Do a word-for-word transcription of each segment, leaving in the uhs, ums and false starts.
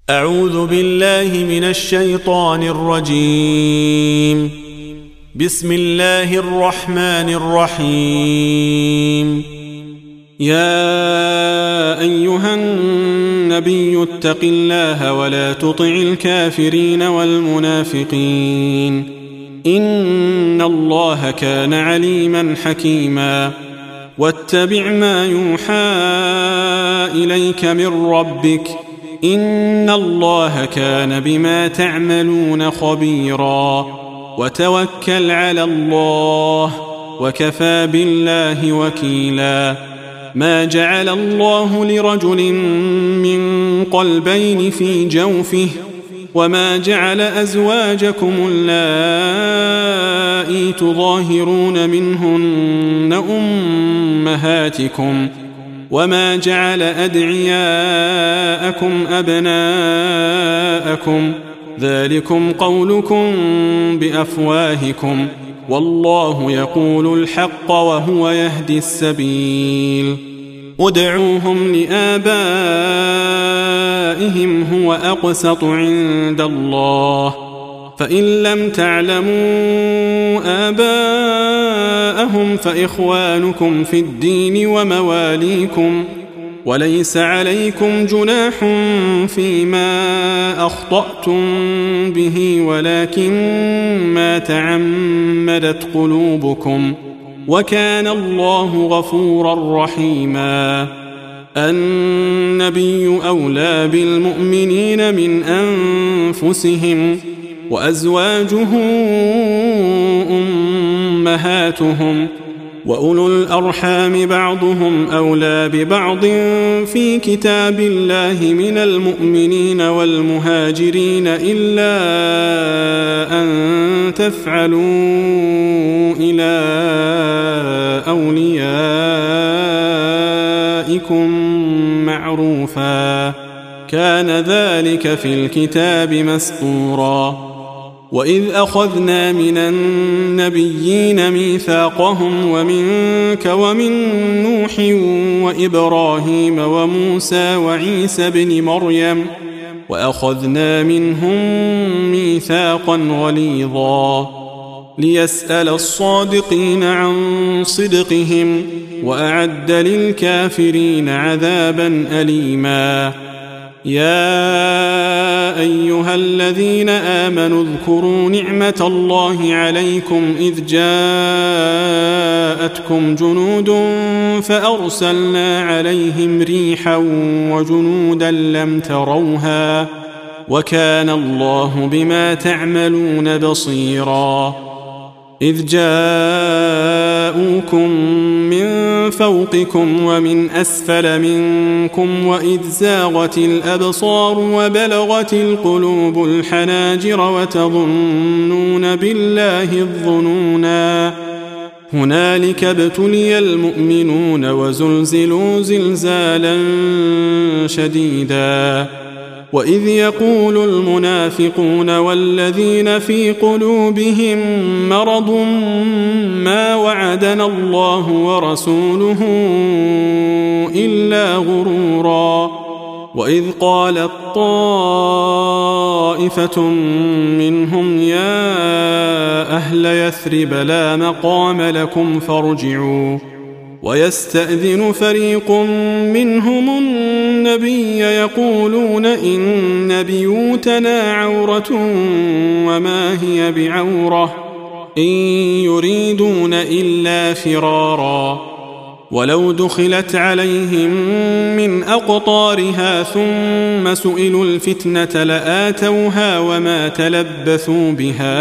أعوذ بالله من الشيطان الرجيم. بسم الله الرحمن الرحيم. يا أيها النبي اتق الله ولا تطع الكافرين والمنافقين إن الله كان عليما حكيما. واتبع ما يوحى إليك من ربك إن الله كان بما تعملون خبيرا. وتوكل على الله وكفى بالله وكيلا. ما جعل الله لرجل من قلبين في جوفه وما جعل أزواجكم اللائي تظاهرون منهن أمهاتكم وما جعل أدعياءكم أبناءكم ذلكم قولكم بأفواهكم والله يقول الحق وهو يهدي السبيل. ادعوهم لآبائهم هو أقسط عند الله فإن لم تعلموا آباءهم فإخوانكم في الدين ومواليكم وليس عليكم جناح فيما أخطأتم به ولكن ما تعمدت قلوبكم وكان الله غفورا رحيما. النبي أولى بالمؤمنين من أنفسهم وأزواجه أمهاتهم وأولو الأرحام بعضهم أولى ببعض في كتاب الله من المؤمنين والمهاجرين إلا أن تفعلوا إلى أوليائكم معروفا كان ذلك في الكتاب مسطورا. وإذ أخذنا من النبيين ميثاقهم ومنك ومن نوح وإبراهيم وموسى وعيسى بن مريم وأخذنا منهم ميثاقا غليظا ليسأل الصادقين عن صدقهم وأعد للكافرين عذابا أليما. يا أيها الذين آمنوا اذكروا نعمة الله عليكم إذ جاءتكم جنود فأرسلنا عليهم ريحا وجنودا لم تروها وكان الله بما تعملون بصيرا. إذ جاءوكم من فوقكم ومن أسفل منكم وإذ زاغت الأبصار وبلغت القلوب الحناجر وتظنون بالله الظنونا هنالك ابتلي المؤمنون وزلزلوا زلزالا شديدا. وإذ يقول المنافقون والذين في قلوبهم مرض ما وعدنا الله ورسوله إلا غرورا. وإذ قالت طائفة منهم يا أهل يثرب لا مقام لكم فارجعوا ويستأذن فريق منهم النبي يقولون إن بيوتنا عورة وما هي بعورة إن يريدون إلا فرارا. ولو دخلت عليهم من أقطارها ثم سئلوا الفتنة لآتوها وما تلبثوا بها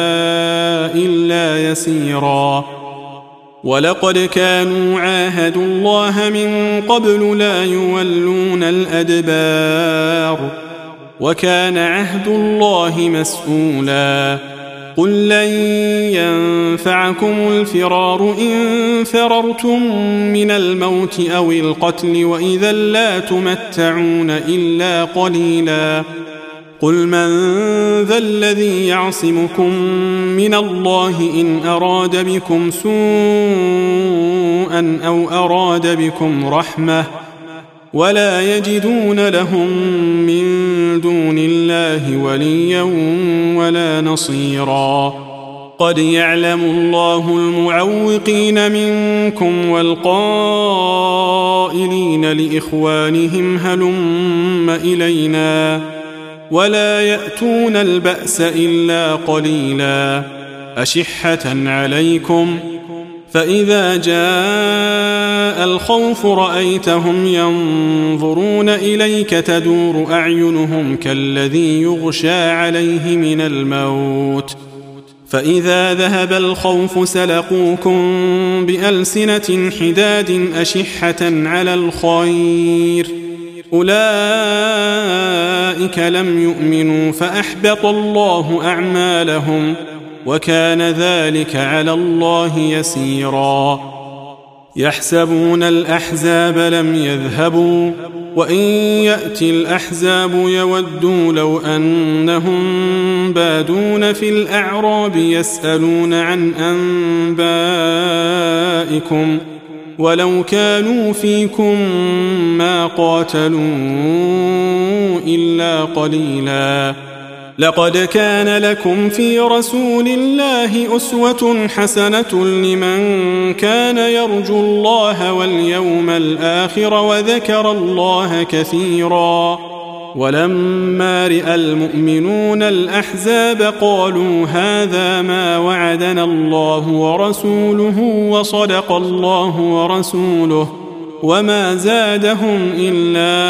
إلا يسيرا. ولقد كانوا عاهدوا الله من قبل لا يولون الأدبار وكان عهد الله مسؤولا. قل لن ينفعكم الفرار إن فررتم من الموت أو القتل وإذا لا تمتعون إلا قليلا. قل من ذا الذي يعصمكم من الله إن أراد بكم سوءا أو أراد بكم رحمة ولا يجدون لهم من دون الله وليا ولا نصيرا. قد يعلم الله المعوقين منكم والقائلين لإخوانهم هلم إلينا ولا يأتون البأس إلا قليلا أشحة عليكم فإذا جاء الخوف رأيتهم ينظرون إليك تدور أعينهم كالذي يغشى عليه من الموت فإذا ذهب الخوف سلقوكم بألسنة حداد أشحة على الخير أولئك لم يؤمنوا فأحبط الله أعمالهم وكان ذلك على الله يسيرا. يحسبون الأحزاب لم يذهبوا وإن يأتي الأحزاب يودوا لو أنهم بادون في الأعراب يسألون عن أنبائكم ولو كانوا فيكم ما قاتلوا إلا قليلا. لقد كان لكم في رسول الله أسوة حسنة لمن كان يرجو الله واليوم الآخر وذكر الله كثيرا. ولما رأى المؤمنون الأحزاب قالوا هذا ما وعدنا الله ورسوله وصدق الله ورسوله وما زادهم إلا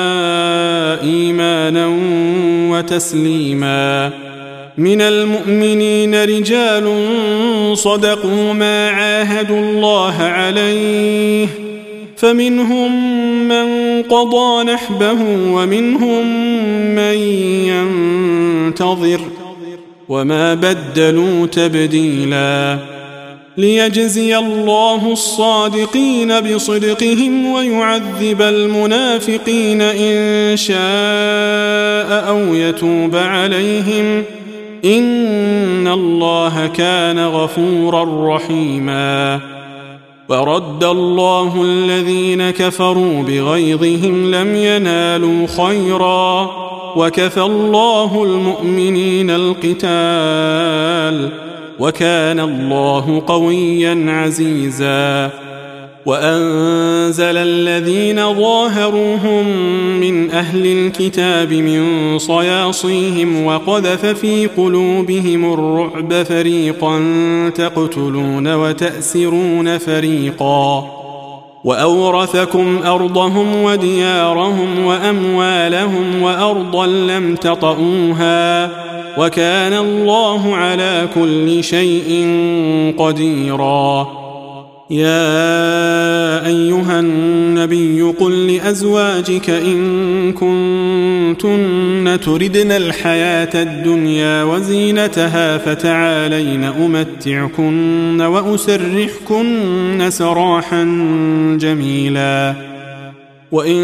إيمانا وتسليما. من المؤمنين رجال صدقوا ما عاهدوا الله عليه فمنهم من قضى نحبه ومنهم من ينتظر وما بدلوا تبديلا. ليجزي الله الصادقين بصدقهم ويعذب المنافقين إن شاء أو يتوب عليهم إن الله كان غفورا رحيما. ورد الله الذين كفروا بغيظهم لم ينالوا خيرا وكفى الله المؤمنين القتال وكان الله قويا عزيزا. وأنزل الذين ظاهروهم من أهل الكتاب من صياصيهم وقذف في قلوبهم الرعب فريقا تقتلون وتأسرون فريقا وأورثكم أرضهم وديارهم وأموالهم وأرضا لم تطئوها وكان الله على كل شيء قديرا. يا أيها النبي قل لأزواجك إن كنتن تردن الحياة الدنيا وزينتها فتعالين أمتعكن وأسرحكن سراحا جميلا. وإن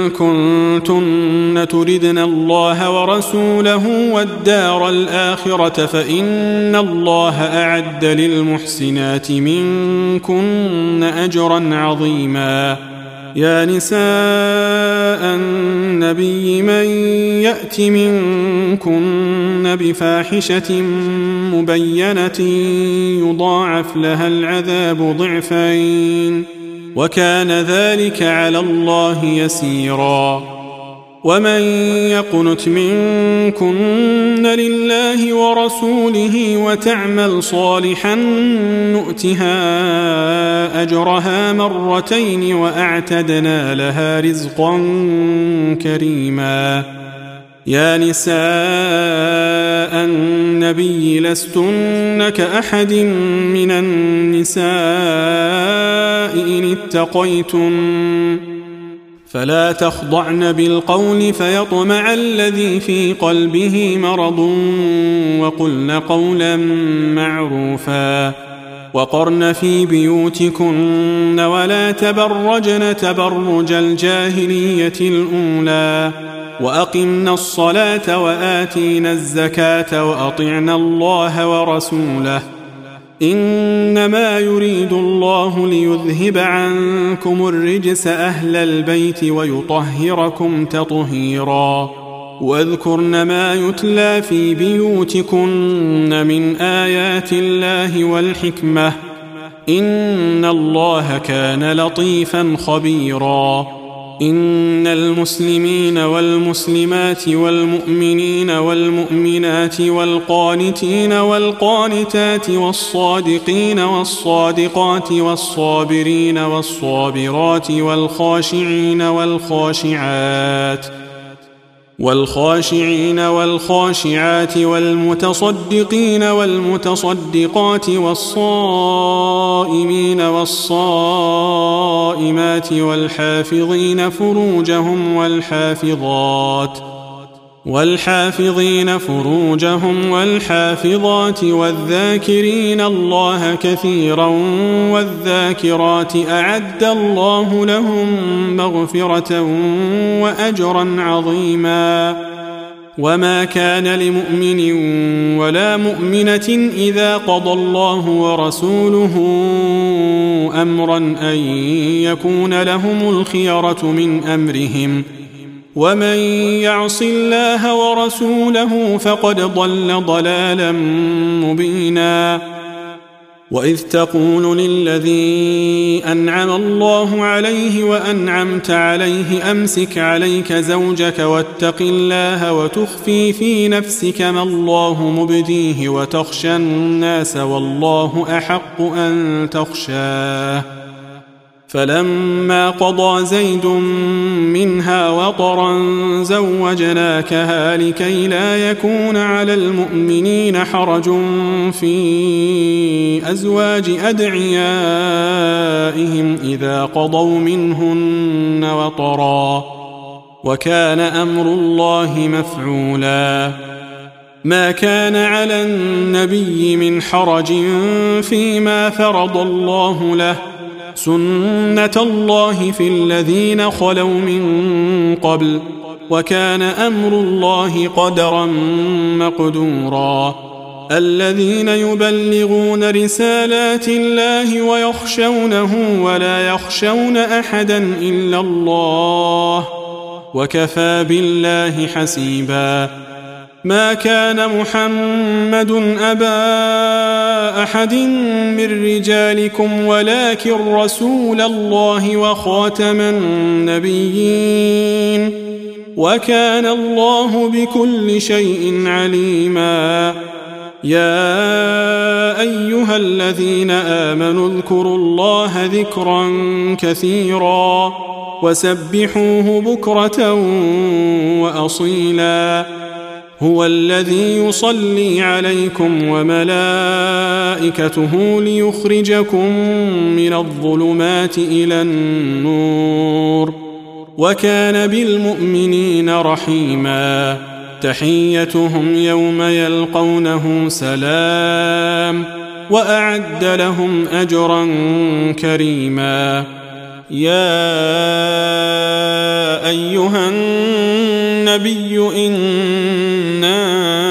كنتن تردن الله ورسوله والدار الآخرة فإن الله أعد للمحسنات منكن أجرا عظيما. يا نساء النبي من يأت منكن بفاحشة مبينة يضاعف لها العذاب ضعفين وكان ذلك على الله يسيرا. ومن يقنت منكن لله ورسوله وتعمل صالحا نؤتها أجرها مرتين وأعتدنا لها رزقا كريما. يا نساء النبي لستن كأحد من النساء إن اتقيتن فلا تخضعن بالقول فيطمع الذي في قلبه مرض وقلن قولا معروفا. وقرن في بيوتكن ولا تبرجن تبرج الجاهلية الأولى وأقمنا الصلاة وآتينا الزكاة وأطعنا الله ورسوله إنما يريد الله ليذهب عنكم الرجس أهل البيت ويطهركم تطهيرا. واذكرن ما يتلى في بيوتكن من آيات الله والحكمة إن الله كان لطيفا خبيرا. إن المسلمين والمسلمات والمؤمنين والمؤمنات والقانتين والقانتات والصادقين والصادقات والصابرين والصابرات والخاشعين والخاشعات والخاشعين والخاشعات والمتصدقين والمتصدقات والصائمين والصائمات والحافظين فروجهم والحافظات والحافظين فروجهم والحافظات والذاكرين الله كثيرا والذاكرات أعد الله لهم مغفرة وأجرا عظيما. وما كان لمؤمن ولا مؤمنة إذا قضى الله ورسوله أمرا أن يكون لهم الخيرة من أمرهم ومن يعص الله ورسوله فقد ضل ضلالا مبينا. وإذ تقول للذي أنعم الله عليه وأنعمت عليه أمسك عليك زوجك واتق الله وتخفي في نفسك ما الله مبديه وتخشى الناس والله أحق أن تخشاه. فلما قضى زيد منها وطرا زوجناكها لكي لا يكون على المؤمنين حرج في أزواج أدعيائهم إذا قضوا منهن وطرا وكان أمر الله مفعولا. ما كان على النبي من حرج فيما فرض الله له سنة الله في الذين خلوا من قبل وكان أمر الله قدرا مقدورا. الذين يبلغون رسالات الله ويخشونه ولا يخشون أحدا إلا الله وكفى بالله حسيبا. ما كان محمد أبا أحد من رجالكم ولكن رسول الله وخاتم النبيين وكان الله بكل شيء عليما. يا أيها الذين آمنوا اذكروا الله ذكرا كثيرا وسبحوه بكرة وأصيلا. هو الذي يصلي عليكم وملائكته ليخرجكم من الظلمات إلى النور وكان بالمؤمنين رحيما. تحيتهم يوم يلقونه سلام وأعد لهم أجرا كريما. يا أيها النبي إنا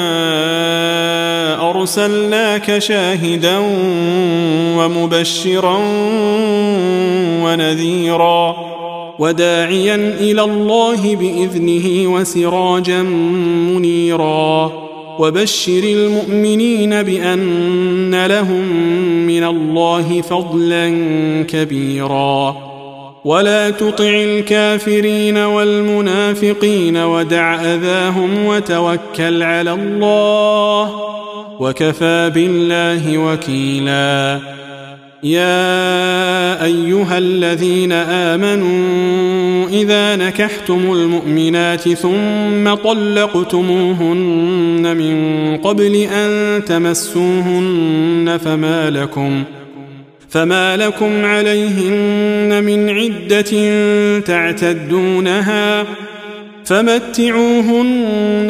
أرسلناك شاهدا ومبشرا ونذيرا وداعيا إلى الله بإذنه وسراجا منيرا. وبشر المؤمنين بأن لهم من الله فضلا كبيرا. ولا تطع الكافرين والمنافقين ودع أذاهم وتوكل على الله وكفى بالله وكيلا. يا أيها الذين آمنوا إذا نكحتم المؤمنات ثم طلقتموهن من قبل أن تمسوهن فما لكم فما لكم عليهن من عدة تعتدونها فمتعوهن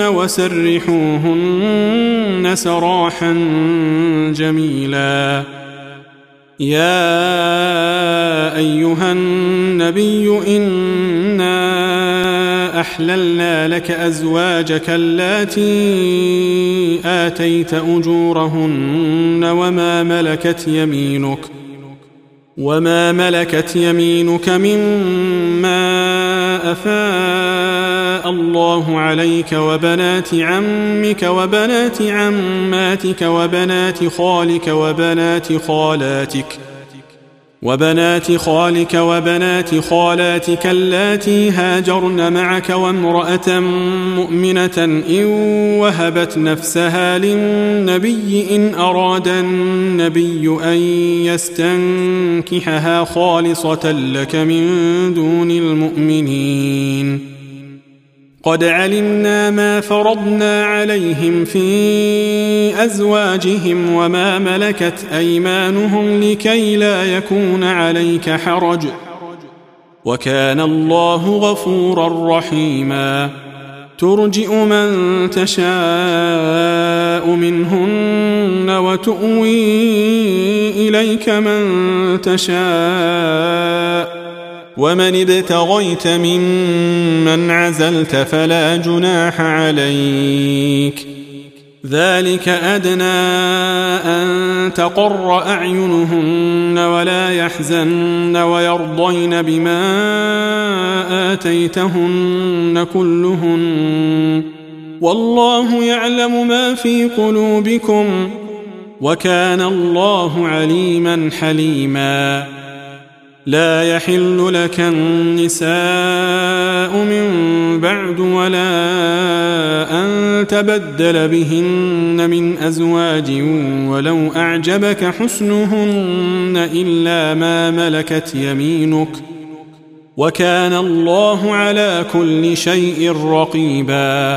وسرحوهن سراحا جميلا. يا أيها النبي إنا أحللنا لك أزواجك اللاتي آتيت أجورهن وما ملكت يمينك وما ملكت يمينك مما أفاء الله عليك وبنات عمك وبنات عماتك وبنات خالك وبنات خالاتك وبنات خالك وبنات خالاتك اللاتي هاجرن معك وامرأة مؤمنة إن وهبت نفسها للنبي إن أراد النبي أن يستنكحها خالصة لك من دون المؤمنين قد علمنا ما فرضنا عليهم في أزواجهم وما ملكت أيمانهم لكي لا يكون عليك حرج وكان الله غفورا رحيما ترجئ من تشاء منهن وتؤوي إليك من تشاء ومن ابتغيت ممن عزلت فلا جناح عليك ذلك أدنى أن تقر أعينهن ولا يحزن ويرضين بما آتيتهن كلهن والله يعلم ما في قلوبكم وكان الله عليما حليما لا يحل لك النساء من بعد ولا أن تبدل بهن من أزواج ولو أعجبك حسنهن إلا ما ملكت يمينك وكان الله على كل شيء رقيبا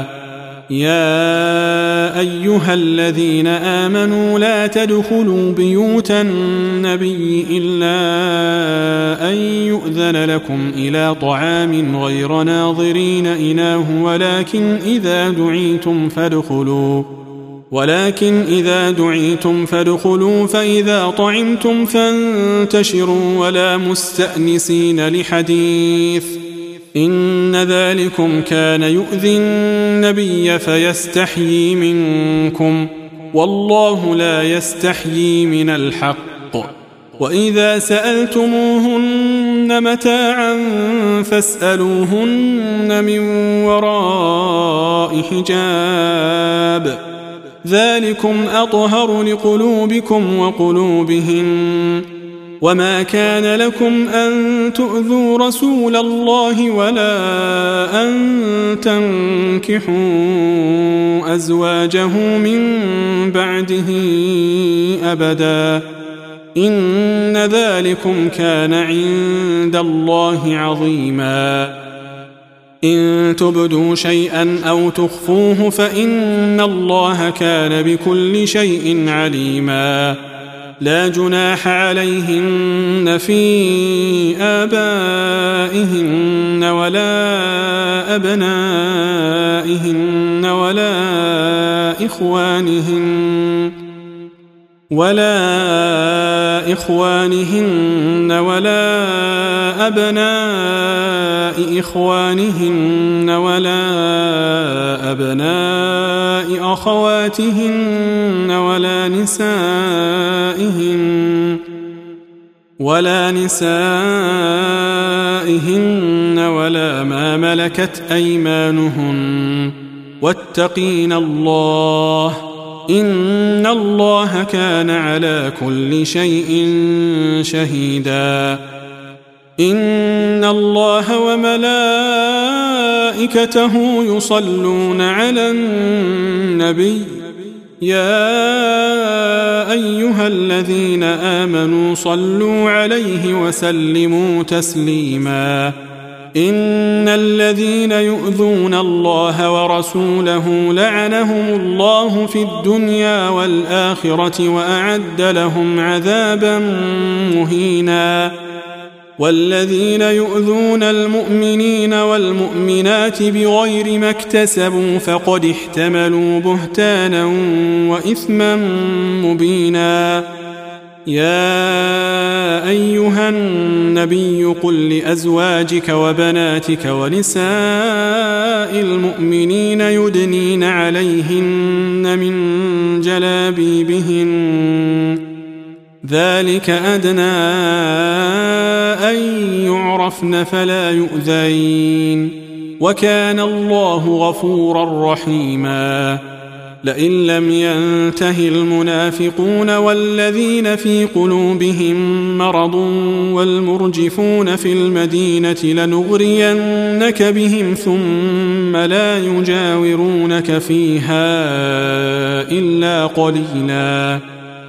يا أيها الذين آمنوا لا تدخلوا بيوت النبي إلا أن يؤذن لكم إلى طعام غير ناظرين إناه ولكن إذا دعيتم فادخلوا ولكن إذا دعيتم فادخلوا فإذا طعمتم فانتشروا ولا مستأنسين لحديث إن ذلكم كان يؤذي النبي فيستحيي منكم والله لا يستحيي من الحق وإذا سألتموهن متاعا فاسألوهن من وراء حجاب ذلكم أطهر لقلوبكم وقلوبهن وما كان لكم أن تؤذوا رسول الله ولا أن تنكحوا أزواجه من بعده أبدا إن ذلكم كان عند الله عظيما إن تبدوا شيئا أو تخفوه فإن الله كان بكل شيء عليما لا جناح عليهن في آبائهن ولا أبنائهن ولا إخوانهن ولا إخوانهن ولا أبناء إخوانهن ولا أبناء أخواتهن ولا نسائهن ولا نسائهن ولا ما ملكت أيمانهن واتقين الله إن الله كان على كل شيء شهيدا إن الله وملائكته يصلون على النبي يا أيها الذين آمنوا صلوا عليه وسلموا تسليما إن الذين يؤذون الله ورسوله لعنهم الله في الدنيا والآخرة وأعد لهم عذابا مهينا والذين يؤذون المؤمنين والمؤمنات بغير ما اكتسبوا فقد احتملوا بهتانا وإثما مبينا يا أيها النبي قل لأزواجك وبناتك ونساء المؤمنين يدنين عليهن من جلابيبهن ذلك أدنى أن يعرفن فلا يؤذين وكان الله غفورا رحيما لئن لم ينته المنافقون والذين في قلوبهم مرض والمرجفون في المدينة لنغرينك بهم ثم لا يجاورونك فيها إلا قليلا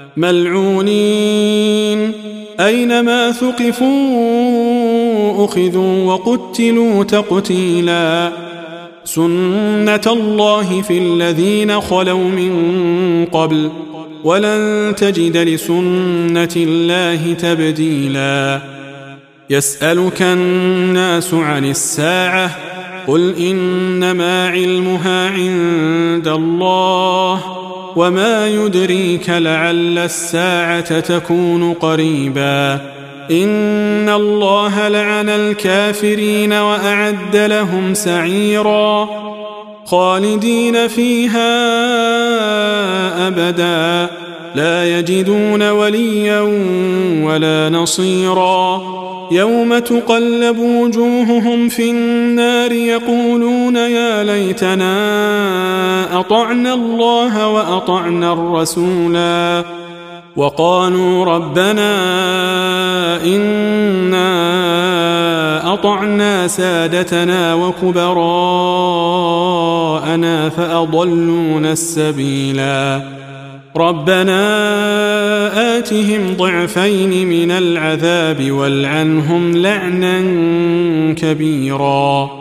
ملعونين أينما ثقفوا أخذوا وقتلوا تقتيلا سنة الله في الذين خلوا من قبل ولن تجد لسنة الله تبديلا يسألك الناس عن الساعة قل إنما علمها عند الله وما يدريك لعل الساعة تكون قريبا إن الله لعن الكافرين وأعد لهم سعيرا خالدين فيها أبدا لا يجدون وليا ولا نصيرا يوم تقلب وجوههم في النار يقولون يا ليتنا أطعنا الله وأطعنا الرسولا وقالوا ربنا إنا أطعنا سادتنا وكبراءنا فأضلونا السبيلا ربنا آتهم ضعفين من العذاب والعنهم لعنا كبيرا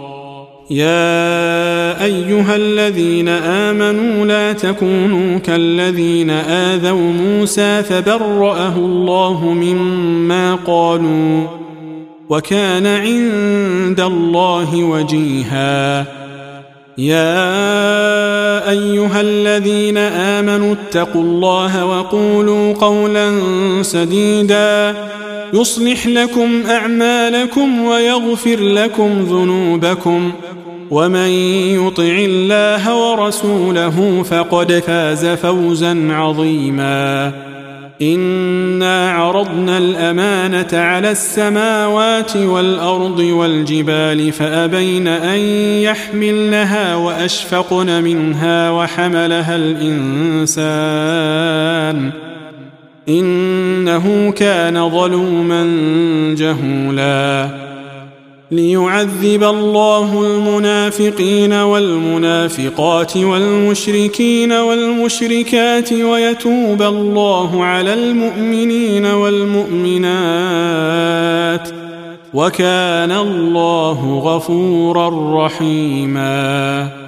يا أيها الذين آمنوا لا تكونوا كالذين آذوا موسى فبرأه الله مما قالوا وكان عند الله وجيها يا أيها الذين آمنوا اتقوا الله وقولوا قولا سديدا يصلح لكم أعمالكم ويغفر لكم ذنوبكم ومن يطع الله ورسوله فقد فاز فوزا عظيما إنا عرضنا الأمانة على السماوات والأرض والجبال فأبين أن يحملنها وأشفقن منها وحملها الإنسان إنه كان ظلوما جهولا ليعذب الله المنافقين والمنافقات والمشركين والمشركات ويتوب الله على المؤمنين والمؤمنات وكان الله غفورا رحيما